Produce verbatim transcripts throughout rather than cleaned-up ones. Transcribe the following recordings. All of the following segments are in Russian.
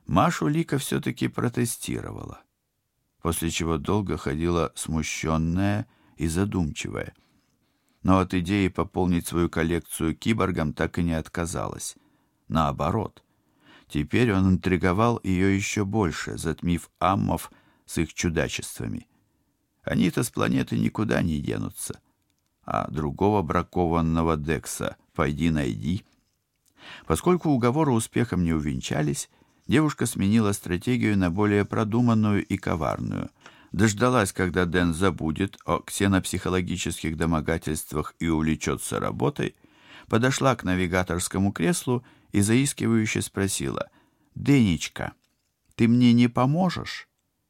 Машу Лика все-таки протестировала, после чего долго ходила смущенная и задумчивая. Но от идеи пополнить свою коллекцию киборгом так и не отказалась. Наоборот, теперь он интриговал ее еще больше, затмив аммов с их чудачествами. Они-то с планеты никуда не денутся, а другого бракованного Декса пойди найди. Поскольку уговоры успехом не увенчались, девушка сменила стратегию на более продуманную и коварную. Дождалась, когда Дэн забудет о ксенопсихологических домогательствах и увлечется работой, подошла к навигаторскому креслу и заискивающе спросила: «Денечка, ты мне не поможешь?»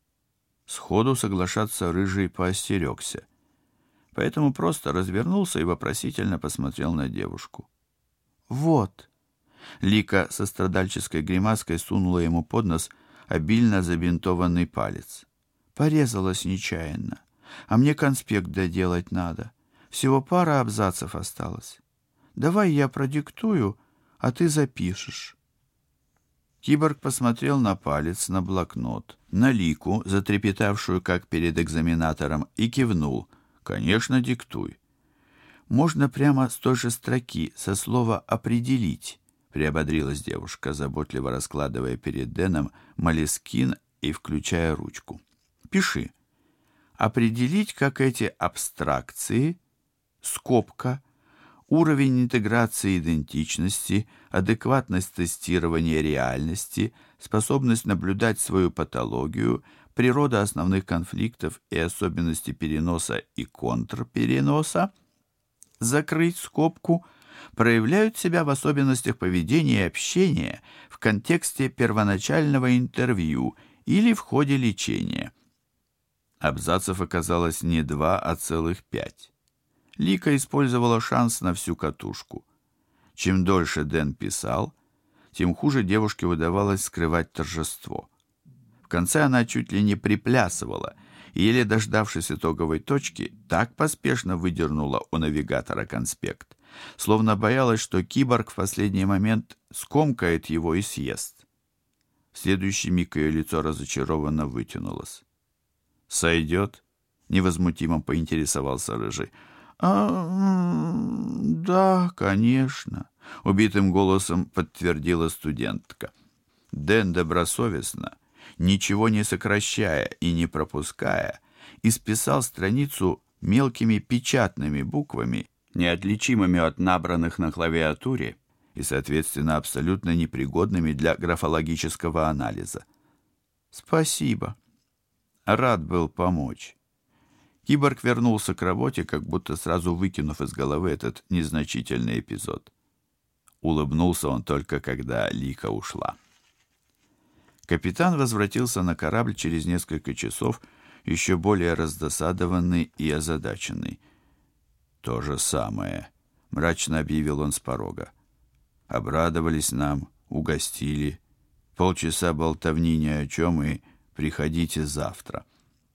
Сходу соглашаться Рыжий поостерегся, поэтому просто развернулся и вопросительно посмотрел на девушку. «Вот». Лика со страдальческой гримаской сунула ему под нос обильно забинтованный палец. «Порезалась нечаянно, а мне конспект доделать надо. Всего пара абзацев осталось. Давай я продиктую, а ты запишешь». Киборг посмотрел на палец, на блокнот, на Лику, затрепетавшую, как перед экзаменатором, и кивнул. «Конечно, диктуй». «Можно прямо с той же строки, со слова «определить», — приободрилась девушка, заботливо раскладывая перед Дэном молескин и включая ручку. «Пиши. Определить, как эти абстракции, скобка, уровень интеграции идентичности, адекватность тестирования реальности, способность наблюдать свою патологию, природа основных конфликтов и особенности переноса и контрпереноса, закрыть скобку, проявляют себя в особенностях поведения и общения в контексте первоначального интервью или в ходе лечения». Абзацев оказалось не два, а целых пять. Лика использовала шанс на всю катушку. Чем дольше Дэн писал, тем хуже девушке удавалось скрывать торжество. В конце она чуть ли не приплясывала, и, еле дождавшись итоговой точки, так поспешно выдернула у навигатора конспект, словно боялась, что киборг в последний момент скомкает его и съест. В следующий миг ее лицо разочарованно вытянулось. «Сойдет?» — невозмутимо поинтересовался Рыжий. «А, да, конечно», — убитым голосом подтвердила студентка. Дэн добросовестно, ничего не сокращая и не пропуская, исписал страницу мелкими печатными буквами, неотличимыми от набранных на клавиатуре и, соответственно, абсолютно непригодными для графологического анализа. «Спасибо. Рад был помочь». Киборг вернулся к работе, как будто сразу выкинув из головы этот незначительный эпизод. Улыбнулся он только, когда Лика ушла. Капитан возвратился на корабль через несколько часов, еще более раздосадованный и озадаченный. «То же самое», — мрачно объявил он с порога. «Обрадовались нам, угостили. Полчаса болтовни ни о чем, и приходите завтра».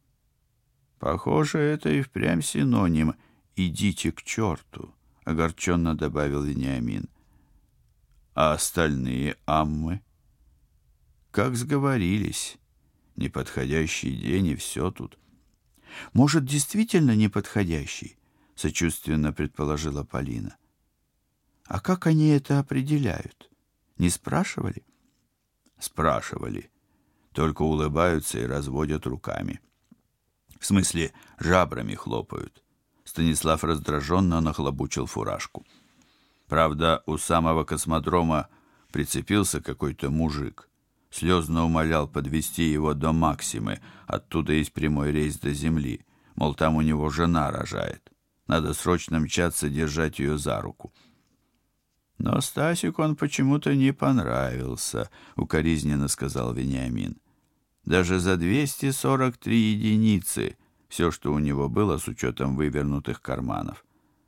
«Похоже, это и впрямь синоним «идите к черту», — огорченно добавил Вениамин. «А остальные аммы?» «Как сговорились. Неподходящий день, и все тут». «Может, действительно неподходящий?» — сочувственно предположила Полина. «А как они это определяют? Не спрашивали?» «Спрашивали. Только улыбаются и разводят руками. В смысле, жабрами хлопают». Станислав раздраженно нахлобучил фуражку. Правда, у самого космодрома прицепился какой-то мужик. Слезно умолял подвезти его до Максимы, оттуда есть прямой рейс до Земли. Мол, там у него жена рожает. Надо срочно мчаться, держать ее за руку. «Но Стасику он почему-то не понравился», — укоризненно сказал Вениамин. «Даже за двести сорок три единицы, все, что у него было, с учетом вывернутых карманов».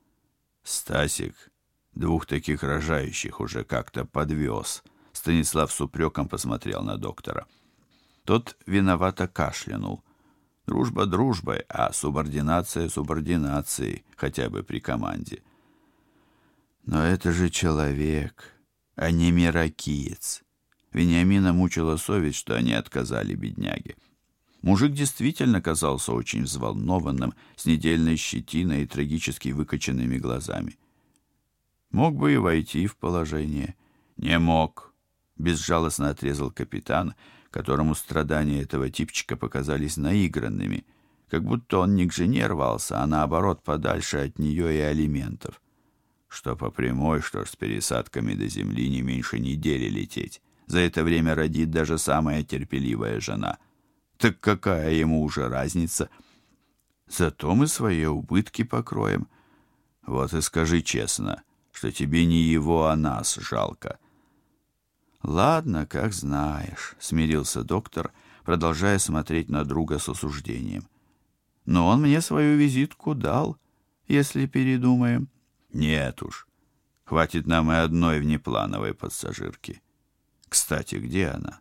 «Стасик двух таких рожающих уже как-то подвез», — Станислав с упреком посмотрел на доктора. Тот виновато кашлянул. Дружба дружбой, а субординация субординацией, хотя бы при команде. «Но это же человек, а не миракиец. Вениамина мучила совесть, что они отказали бедняге. Мужик действительно казался очень взволнованным, с недельной щетиной и трагически выкоченными глазами. Мог бы и войти в положение. Не мог, безжалостно отрезал капитан, которому страдания этого типчика показались наигранными, как будто он не к жене рвался, а наоборот подальше от нее и алиментов. Что по прямой, что ж с пересадками до земли не меньше недели лететь. За это время родит даже самая терпеливая жена. Так какая ему уже разница? Зато мы свои убытки покроем. Вот и скажи честно, что тебе не его, а нас жалко. Ладно, как знаешь, смирился доктор, продолжая смотреть на друга с осуждением. Но он мне свою визитку дал, если передумаем. Нет уж, хватит нам и одной внеплановой пассажирки. Кстати, где она?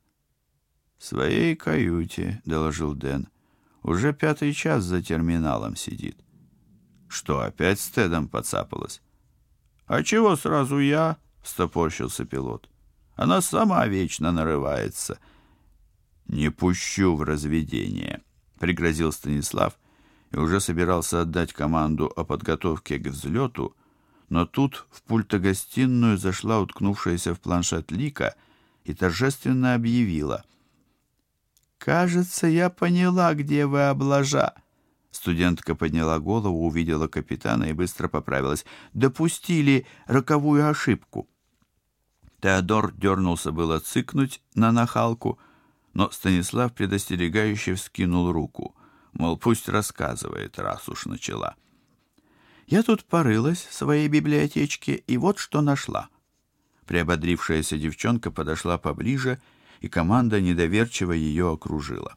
В своей каюте, доложил Дэн. Уже пятый час за терминалом сидит. Что, опять с Тедом поцапалась? А чего сразу я? Встопорщился пилот. Она сама вечно нарывается. Не пущу в разведение, пригрозил Станислав и уже собирался отдать команду о подготовке к взлету, но тут в пультогостиную зашла уткнувшаяся в планшет Лика и торжественно объявила: «Кажется, я поняла, где вы, облажа». Студентка подняла голову, увидела капитана и быстро поправилась. «Допустили роковую ошибку». Теодор дернулся было цыкнуть на нахалку, но Станислав предостерегающе вскинул руку, мол, пусть рассказывает, раз уж начала. «Я тут порылась в своей библиотечке, и вот что нашла». Приободрившаяся девчонка подошла поближе, и команда недоверчиво ее окружила.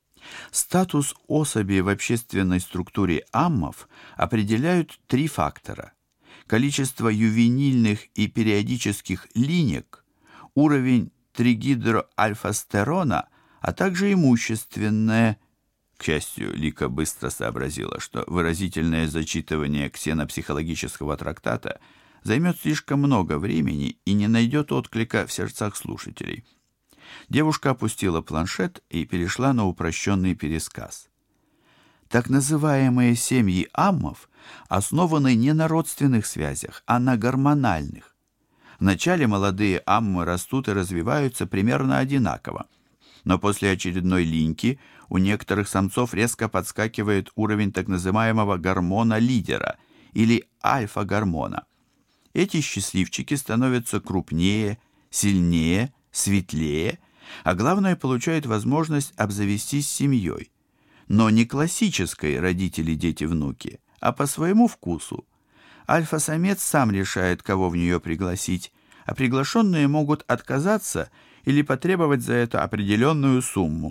Статус особи в общественной структуре аммов определяют три фактора: количество ювенильных и периодических линек, уровень тригидроальфастерона, а также имущественное. К счастью, Лика быстро сообразила, что выразительное зачитывание ксенопсихологического трактата займет слишком много времени и не найдет отклика в сердцах слушателей. Девушка опустила планшет и перешла на упрощенный пересказ. Так называемые семьи аммов основаны не на родственных связях, а на гормональных. Вначале молодые аммы растут и развиваются примерно одинаково, но после очередной линьки у некоторых самцов резко подскакивает уровень так называемого гормона-лидера или альфа-гормона. Эти счастливчики становятся крупнее, сильнее, светлее, а главное, получают возможность обзавестись семьей. Но не классической родители-дети-внуки, а по своему вкусу. Альфа-самец сам решает, кого в нее пригласить, а приглашенные могут отказаться или потребовать за это определенную сумму.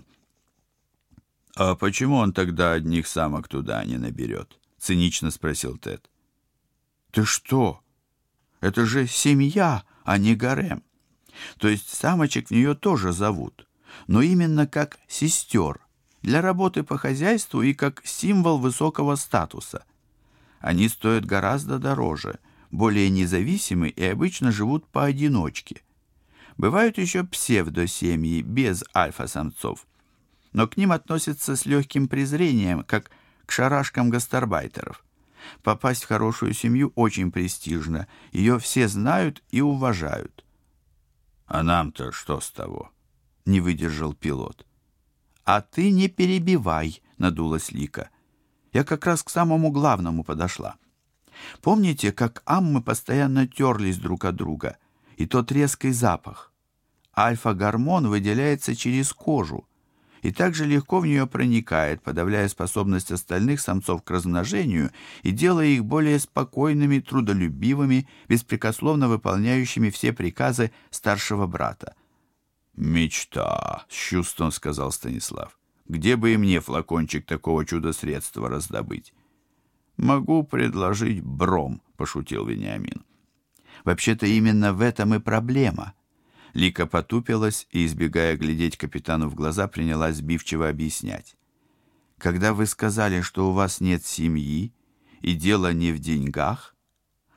«А почему он тогда одних самок туда не наберет?» — цинично спросил Тед. «Ты что? Это же семья, а не гарем. То есть самочек в нее тоже зовут, но именно как сестер, для работы по хозяйству и как символ высокого статуса. Они стоят гораздо дороже, более независимы и обычно живут поодиночке. Бывают еще псевдосемьи без альфа-самцов, но к ним относятся с легким презрением, как к шарашкам гастарбайтеров. Попасть в хорошую семью очень престижно, ее все знают и уважают. «А нам-то что с того?» — не выдержал пилот. «А ты не перебивай», — надулась Лика. «Я как раз к самому главному подошла. Помните, как аммы постоянно терлись друг от друга, и тот резкий запах? Альфа-гормон выделяется через кожу и также легко в нее проникает, подавляя способность остальных самцов к размножению и делая их более спокойными, трудолюбивыми, беспрекословно выполняющими все приказы старшего брата». «Мечта», — с чувством сказал Станислав. «Где бы и мне флакончик такого чудо-средства раздобыть?» «Могу предложить бром», — пошутил Вениамин. «Вообще-то именно в этом и проблема». Лика потупилась и, избегая глядеть капитану в глаза, принялась сбивчиво объяснять. «Когда вы сказали, что у вас нет семьи и дело не в деньгах,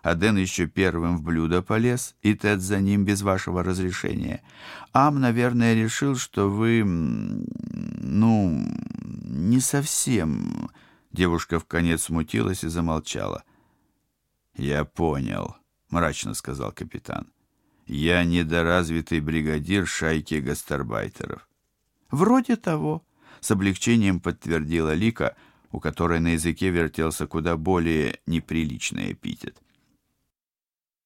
а Дэн еще первым в блюдо полез, и Тед за ним без вашего разрешения. Ам, наверное, решил, что вы, ну, не совсем...» Девушка вконец смутилась и замолчала. «Я понял», — мрачно сказал капитан. «Я недоразвитый бригадир шайки гастарбайтеров». «Вроде того», — с облегчением подтвердила Лика, у которой на языке вертелся куда более неприличный эпитет.